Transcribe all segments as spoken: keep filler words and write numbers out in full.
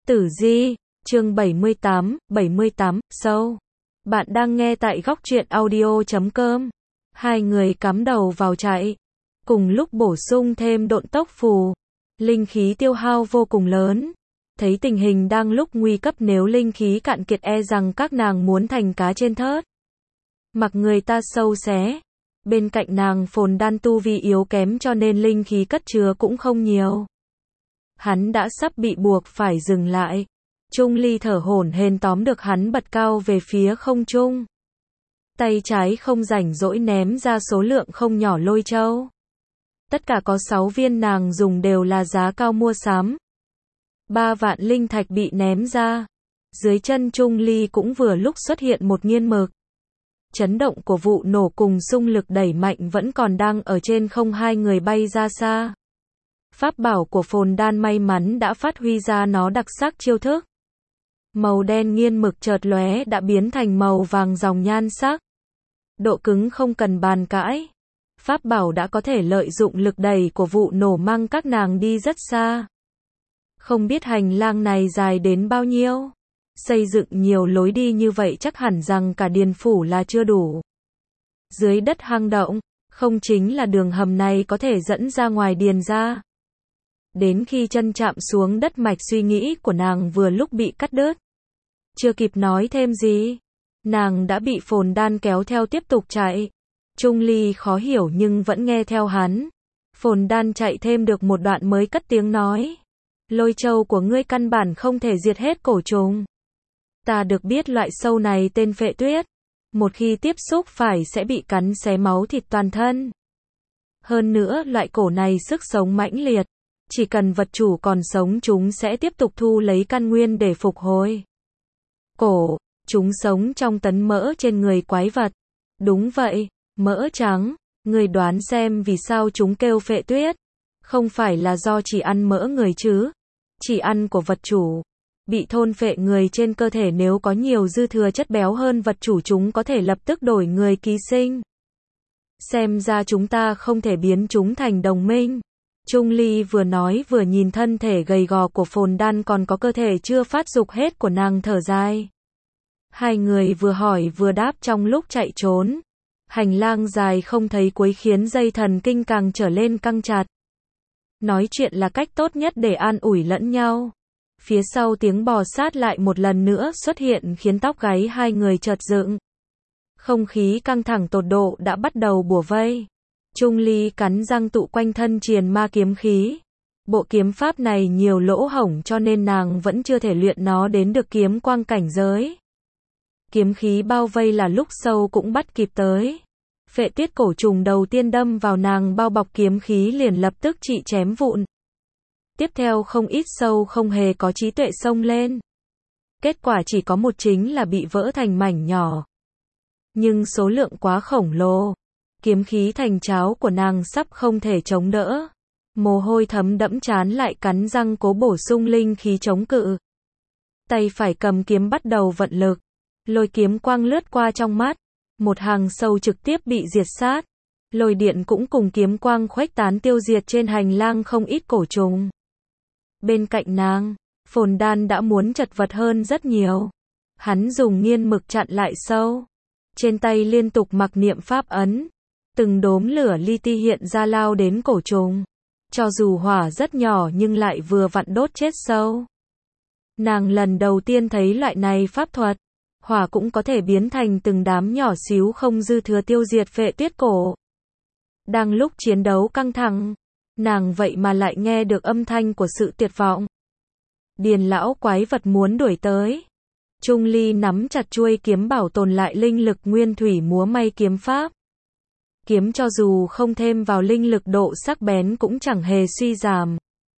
Tử Di, chương bảy mươi tám, bảy mươi tám, sâu. Bạn đang nghe tại góc truyện audio chấm com. Hai người cắm đầu vào chạy. Cùng lúc bổ sung thêm độn tốc phù. Linh khí tiêu hao vô cùng lớn. Thấy tình hình đang lúc nguy cấp, nếu linh khí cạn kiệt e rằng các nàng muốn thành cá trên thớt. Mặc người ta sâu xé. Bên cạnh nàng Phồn Đan tu vi yếu kém cho nên linh khí cất chứa cũng không nhiều. Hắn đã sắp bị buộc phải dừng lại. Trung Ly thở hổn hển tóm được hắn bật cao về phía không trung. Tay trái không rảnh rỗi ném ra số lượng không nhỏ lôi châu. Tất cả có sáu viên, nàng dùng đều là giá cao mua sắm. Ba vạn linh thạch bị ném ra. Dưới chân Trung Ly cũng vừa lúc xuất hiện một nghiên mực. Chấn động của vụ nổ cùng xung lực đẩy mạnh vẫn còn đang ở trên không, hai người bay ra xa. Pháp bảo của Phồn Đan may mắn đã phát huy ra nó đặc sắc chiêu thức. Màu đen nghiên mực chợt lóe đã biến thành màu vàng ròng nhan sắc. Độ cứng không cần bàn cãi. Pháp bảo đã có thể lợi dụng lực đẩy của vụ nổ mang các nàng đi rất xa. Không biết hành lang này dài đến bao nhiêu. Xây dựng nhiều lối đi như vậy chắc hẳn rằng cả điền phủ là chưa đủ. Dưới đất hang động, không chính là đường hầm này có thể dẫn ra ngoài điền ra. Đến khi chân chạm xuống đất, mạch suy nghĩ của nàng vừa lúc bị cắt đứt. Chưa kịp nói thêm gì, nàng đã bị Phồn Đan kéo theo tiếp tục chạy. Trung Ly khó hiểu nhưng vẫn nghe theo hắn. Phồn Đan chạy thêm được một đoạn mới cất tiếng nói. Lôi châu của ngươi căn bản không thể diệt hết cổ trùng. Ta được biết loại sâu này tên phệ tuyết. Một khi tiếp xúc phải sẽ bị cắn xé máu thịt toàn thân. Hơn nữa loại cổ này sức sống mãnh liệt. Chỉ cần vật chủ còn sống chúng sẽ tiếp tục thu lấy căn nguyên để phục hồi. Cổ, chúng sống trong tấn mỡ trên người quái vật. Đúng vậy, mỡ trắng. Người đoán xem vì sao chúng kêu phệ tuyết. Không phải là do chỉ ăn mỡ người chứ. Chỉ ăn của vật chủ. Bị thôn phệ người trên cơ thể, nếu có nhiều dư thừa chất béo hơn vật chủ chúng có thể lập tức đổi người ký sinh. Xem ra chúng ta không thể biến chúng thành đồng minh. Trung Ly vừa nói vừa nhìn thân thể gầy gò của Phồn Đan còn có cơ thể chưa phát dục hết của nàng thở dài. Hai người vừa hỏi vừa đáp trong lúc chạy trốn. Hành lang dài không thấy cuối khiến dây thần kinh càng trở lên căng chặt. Nói chuyện là cách tốt nhất để an ủi lẫn nhau. Phía sau tiếng bò sát lại một lần nữa xuất hiện khiến tóc gáy hai người chợt dựng. Không khí căng thẳng tột độ đã bắt đầu bủa vây. Trung Ly cắn răng tụ quanh thân triền ma kiếm khí. Bộ kiếm pháp này nhiều lỗ hổng cho nên nàng vẫn chưa thể luyện nó đến được kiếm quang cảnh giới. Kiếm khí bao vây là lúc sâu cũng bắt kịp tới. Phệ tuyết cổ trùng đầu tiên đâm vào nàng bao bọc kiếm khí liền lập tức trị chém vụn. Tiếp theo không ít sâu không hề có trí tuệ xông lên. Kết quả chỉ có một, chính là bị vỡ thành mảnh nhỏ. Nhưng số lượng quá khổng lồ. Kiếm khí thành cháo của nàng sắp không thể chống đỡ. Mồ hôi thấm đẫm trán lại cắn răng cố bổ sung linh khí chống cự. Tay phải cầm kiếm bắt đầu vận lực. Lôi kiếm quang lướt qua trong mắt. Một hàng sâu trực tiếp bị diệt sát. Lôi điện cũng cùng kiếm quang khuếch tán tiêu diệt trên hành lang không ít cổ trùng. Bên cạnh nàng, Phồn Đan đã muốn chật vật hơn rất nhiều. Hắn dùng nghiên mực chặn lại sâu. Trên tay liên tục mặc niệm pháp ấn. Từng đốm lửa li ti hiện ra lao đến cổ trùng. Cho dù hỏa rất nhỏ nhưng lại vừa vặn đốt chết sâu. Nàng lần đầu tiên thấy loại này pháp thuật. Hỏa cũng có thể biến thành từng đám nhỏ xíu không dư thừa tiêu diệt phệ tuyết cổ. Đang lúc chiến đấu căng thẳng, nàng vậy mà lại nghe được âm thanh của sự tuyệt vọng. Điền lão quái vật muốn đuổi tới. Trung Ly nắm chặt chuôi kiếm bảo tồn lại linh lực nguyên thủy múa may kiếm pháp. Kiếm cho dù không thêm vào linh lực độ sắc bén cũng chẳng hề suy giảm.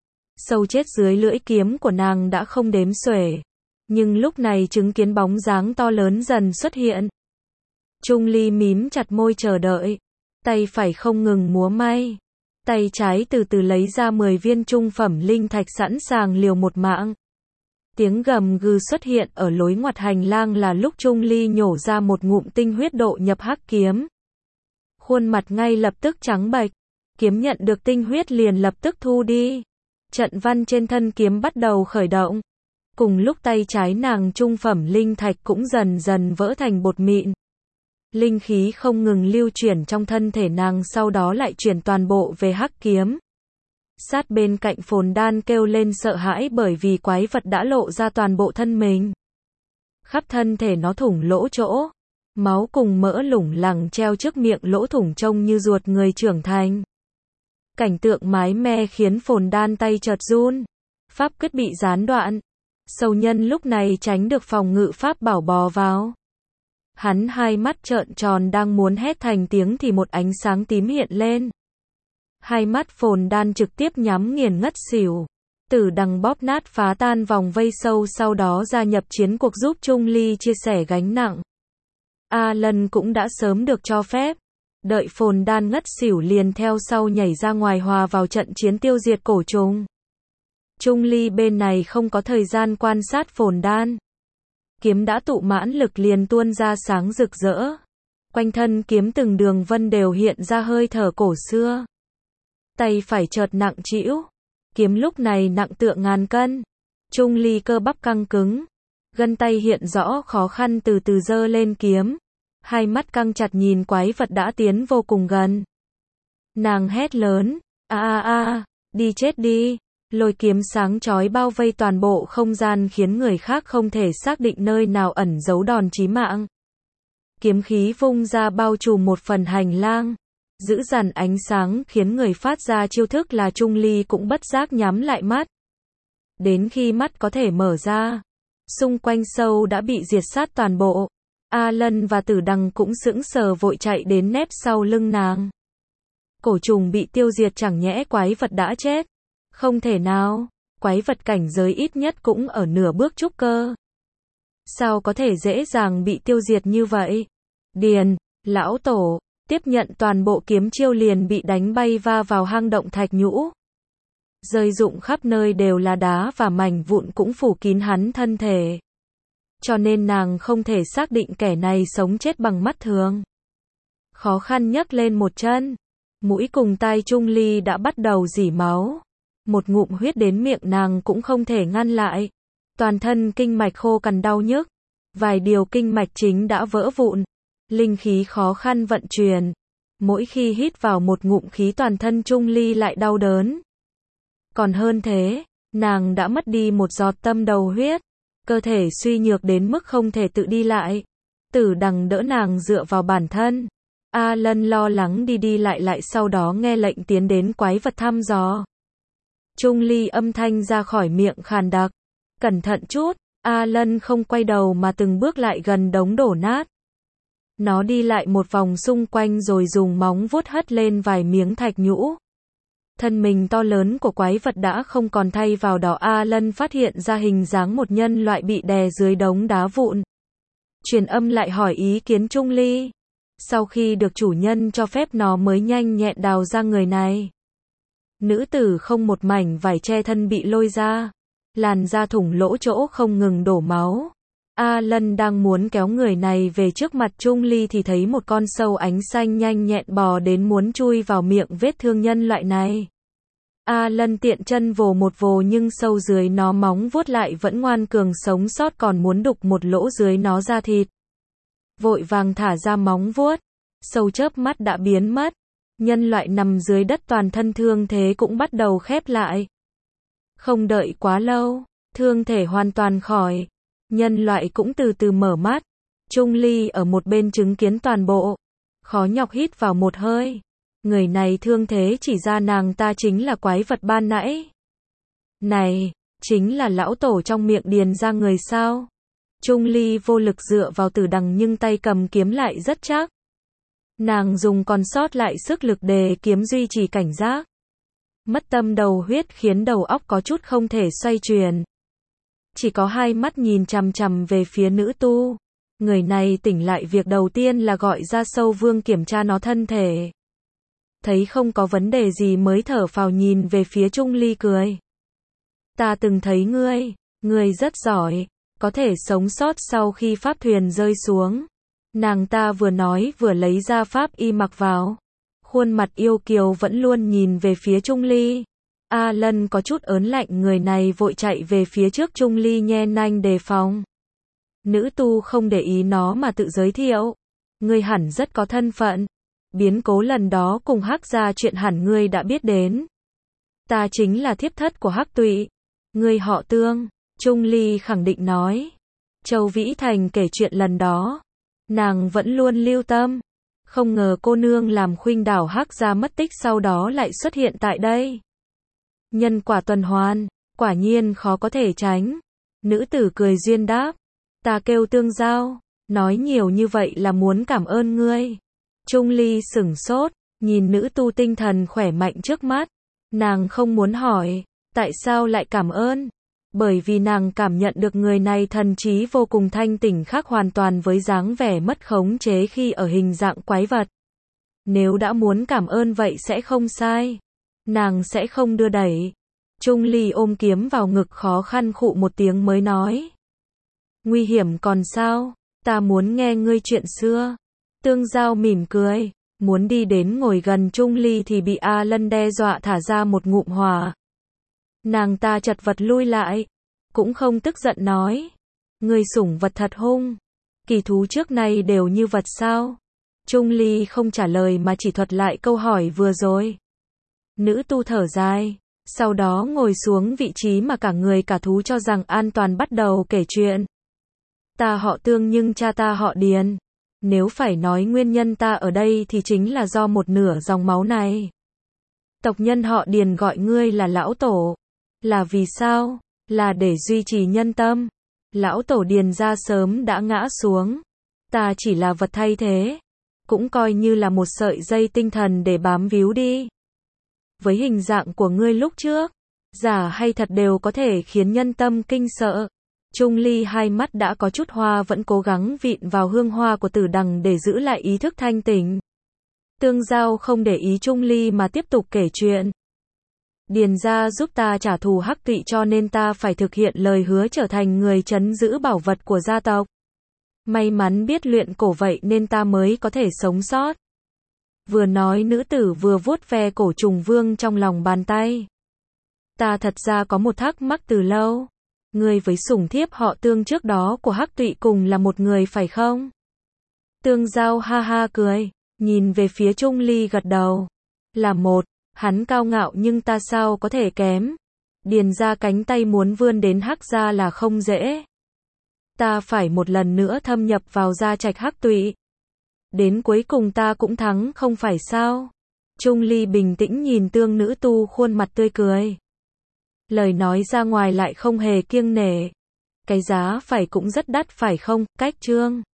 Sâu chết dưới lưỡi kiếm của nàng đã không đếm xuể. Nhưng lúc này chứng kiến bóng dáng to lớn dần xuất hiện. Trung Ly mím chặt môi chờ đợi. Tay phải không ngừng múa may. Tay trái từ từ lấy ra mười viên trung phẩm linh thạch sẵn sàng liều một mạng. Tiếng gầm gừ xuất hiện ở lối ngoặt hành lang là lúc Trung Ly nhổ ra một ngụm tinh huyết độ nhập hắc kiếm. Khuôn mặt ngay lập tức trắng bệch. Kiếm nhận được tinh huyết liền lập tức thu đi. Trận văn trên thân kiếm bắt đầu khởi động. Cùng lúc tay trái nàng trung phẩm linh thạch cũng dần dần vỡ thành bột mịn. Linh khí không ngừng lưu chuyển trong thân thể nàng, sau đó lại chuyển toàn bộ về hắc kiếm. Sát bên cạnh Phồn Đan kêu lên sợ hãi bởi vì quái vật đã lộ ra toàn bộ thân mình. Khắp thân thể nó thủng lỗ chỗ, máu cùng mỡ lủng lẳng treo trước miệng lỗ thủng trông như ruột người trưởng thành. Cảnh tượng mái me khiến Phồn Đan tay chợt run, pháp quyết bị gián đoạn. Sâu nhân lúc này tránh được phòng ngự pháp bảo bò vào. Hắn hai mắt trợn tròn đang muốn hét thành tiếng thì một ánh sáng tím hiện lên. Hai mắt Phồn Đan trực tiếp nhắm nghiền ngất xỉu. Tử Đằng bóp nát phá tan vòng vây sâu, sau đó gia nhập chiến cuộc giúp Trung Ly chia sẻ gánh nặng. A Lân cũng đã sớm được cho phép. Đợi Phồn Đan ngất xỉu liền theo sau nhảy ra ngoài hòa vào trận chiến tiêu diệt cổ trùng. Trung Ly bên này không có thời gian quan sát Phồn Đan. Kiếm đã tụ mãn lực liền tuôn ra sáng rực rỡ. Quanh thân kiếm từng đường vân đều hiện ra hơi thở cổ xưa. Tay phải chợt nặng trĩu. Kiếm lúc này nặng tựa ngàn cân. Trung Ly cơ bắp căng cứng. Gân tay hiện rõ khó khăn từ từ giơ lên kiếm. Hai mắt căng chặt nhìn quái vật đã tiến vô cùng gần. Nàng hét lớn. A a a, đi chết đi. Lôi kiếm sáng chói bao vây toàn bộ không gian khiến người khác không thể xác định nơi nào ẩn giấu đòn chí mạng. Kiếm khí vung ra bao trùm một phần hành lang. Dữ dằn ánh sáng khiến người phát ra chiêu thức là Trung Ly cũng bất giác nhắm lại mắt. Đến khi mắt có thể mở ra, xung quanh sâu đã bị diệt sát toàn bộ. A Lân và Tử Đằng cũng sững sờ vội chạy đến nép sau lưng nàng. Cổ trùng bị tiêu diệt chẳng nhẽ quái vật đã chết? Không thể nào, quái vật cảnh giới ít nhất cũng ở nửa bước trúc cơ. Sao có thể dễ dàng bị tiêu diệt như vậy? Điền, lão tổ, tiếp nhận toàn bộ kiếm chiêu liền bị đánh bay va vào hang động thạch nhũ. Rơi rụng khắp nơi đều là đá và mảnh vụn cũng phủ kín hắn thân thể. Cho nên nàng không thể xác định kẻ này sống chết bằng mắt thường. Khó khăn nhấc lên một chân. Mũi cùng tai Trung Ly đã bắt đầu rỉ máu. Một ngụm huyết đến miệng nàng cũng không thể ngăn lại. Toàn thân kinh mạch khô cằn đau nhức. Vài điều kinh mạch chính đã vỡ vụn. Linh khí khó khăn vận chuyển. Mỗi khi hít vào một ngụm khí toàn thân Trung Ly lại đau đớn. Còn hơn thế, nàng đã mất đi một giọt tâm đầu huyết. Cơ thể suy nhược đến mức không thể tự đi lại. Tử Đằng đỡ nàng dựa vào bản thân. A Lân lo lắng đi đi lại lại, sau đó nghe lệnh tiến đến quái vật thăm dò. Trung Ly âm thanh ra khỏi miệng khàn đặc. Cẩn thận chút. A Lân không quay đầu mà từng bước lại gần đống đổ nát. Nó đi lại một vòng xung quanh rồi dùng móng vuốt hất lên vài miếng thạch nhũ. Thân mình to lớn của quái vật đã không còn, thay vào đó A Lân phát hiện ra hình dáng một nhân loại bị đè dưới đống đá vụn. Truyền âm lại hỏi ý kiến Trung Ly. Sau khi được chủ nhân cho phép nó mới nhanh nhẹn đào ra người này. Nữ tử không một mảnh vải che thân bị lôi ra. Làn da thủng lỗ chỗ không ngừng đổ máu. A Lân đang muốn kéo người này về trước mặt Trung Ly thì thấy một con sâu ánh xanh nhanh nhẹn bò đến muốn chui vào miệng vết thương nhân loại này. A Lân tiện chân vồ một vồ nhưng sâu dưới nó móng vuốt lại vẫn ngoan cường sống sót, còn muốn đục một lỗ dưới nó ra thịt. Vội vàng thả ra móng vuốt. Sâu chớp mắt đã biến mất. Nhân loại nằm dưới đất toàn thân thương thế cũng bắt đầu khép lại. Không đợi quá lâu, thương thể hoàn toàn khỏi. Nhân loại cũng từ từ mở mắt. Trung Ly ở một bên chứng kiến toàn bộ. Khó nhọc hít vào một hơi. Người này thương thế chỉ ra nàng ta chính là quái vật ban nãy. Này, chính là lão tổ trong miệng Điền ra người sao? Trung Ly vô lực dựa vào Tử Đằng nhưng tay cầm kiếm lại rất chắc. Nàng dùng còn sót lại sức lực để kiếm duy trì cảnh giác. Mất tâm đầu huyết khiến đầu óc có chút không thể xoay chuyển. Chỉ có hai mắt nhìn chằm chằm về phía nữ tu. Người này tỉnh lại việc đầu tiên là gọi ra Sâu Vương kiểm tra nó thân thể. Thấy không có vấn đề gì mới thở phào nhìn về phía Trung Ly cười. Ta từng thấy ngươi, ngươi rất giỏi, có thể sống sót sau khi pháp thuyền rơi xuống. Nàng ta vừa nói vừa lấy ra pháp y mặc vào. Khuôn mặt yêu kiều vẫn luôn nhìn về phía Trung Ly. A Lân có chút ớn lạnh, người này vội chạy về phía trước, Trung Ly nhe nanh đề phòng. Nữ tu không để ý nó mà tự giới thiệu. Ngươi hẳn rất có thân phận. Biến cố lần đó cùng Hắc gia chuyện hẳn ngươi đã biết đến. Ta chính là thiếp thất của Hắc Tụy. Ngươi họ Tương, Trung Ly khẳng định nói. Châu Vĩ Thành kể chuyện lần đó. Nàng vẫn luôn lưu tâm. Không ngờ cô nương làm khuynh đảo Hắc gia mất tích sau đó lại xuất hiện tại đây. Nhân quả tuần hoàn, quả nhiên khó có thể tránh. Nữ tử cười duyên đáp. Ta kêu Tương Giao, nói nhiều như vậy là muốn cảm ơn ngươi. Trung Ly sửng sốt, nhìn nữ tu tinh thần khỏe mạnh trước mắt. Nàng không muốn hỏi, tại sao lại cảm ơn? Bởi vì nàng cảm nhận được người này thần trí vô cùng thanh tỉnh, khác hoàn toàn với dáng vẻ mất khống chế khi ở hình dạng quái vật. Nếu đã muốn cảm ơn vậy sẽ không sai. Nàng sẽ không đưa đẩy. Trung Ly ôm kiếm vào ngực, khó khăn khụ một tiếng mới nói. Nguy hiểm còn sao? Ta muốn nghe ngươi chuyện xưa. Tương Giao mỉm cười, muốn đi đến ngồi gần Trung Ly thì bị A Lân đe dọa thả ra một ngụm hỏa. Nàng ta chật vật lui lại, cũng không tức giận nói. Ngươi sủng vật thật hung. Kỳ thú trước nay đều như vật sao? Trung Ly không trả lời mà chỉ thuật lại câu hỏi vừa rồi. Nữ tu thở dài, sau đó ngồi xuống vị trí mà cả người cả thú cho rằng an toàn, bắt đầu kể chuyện. Ta họ Tương nhưng cha ta họ Điền. Nếu phải nói nguyên nhân ta ở đây thì chính là do một nửa dòng máu này. Tộc nhân họ Điền gọi ngươi là lão tổ. Là vì sao? Là để duy trì nhân tâm. Lão tổ Điền gia sớm đã ngã xuống. Ta chỉ là vật thay thế. Cũng coi như là một sợi dây tinh thần để bám víu đi. Với hình dạng của ngươi lúc trước, giả hay thật đều có thể khiến nhân tâm kinh sợ. Trung Ly hai mắt đã có chút hoa, vẫn cố gắng vịn vào hương hoa của tử đằng để giữ lại ý thức thanh tỉnh. Tương Giao không để ý Trung Ly mà tiếp tục kể chuyện. Điền gia giúp ta trả thù Hắc Tụy cho nên ta phải thực hiện lời hứa trở thành người trấn giữ bảo vật của gia tộc. May mắn biết luyện cổ vậy nên ta mới có thể sống sót. Vừa nói nữ tử vừa vuốt ve cổ trùng vương trong lòng bàn tay. Ta thật ra có một thắc mắc từ lâu. Ngươi với sủng thiếp họ Tương trước đó của Hắc Tụy cùng là một người phải không? Tương Giao ha ha cười, nhìn về phía Trung Ly gật đầu. Là một, hắn cao ngạo nhưng ta sao có thể kém. Điền ra cánh tay muốn vươn đến Hắc gia là không dễ. Ta phải một lần nữa thâm nhập vào gia trạch Hắc Tụy. Đến cuối cùng ta cũng thắng không phải sao? Trung Ly bình tĩnh nhìn Tương nữ tu, khuôn mặt tươi cười. Lời nói ra ngoài lại không hề kiêng nể. Cái giá phải cũng rất đắt phải không? Cách chương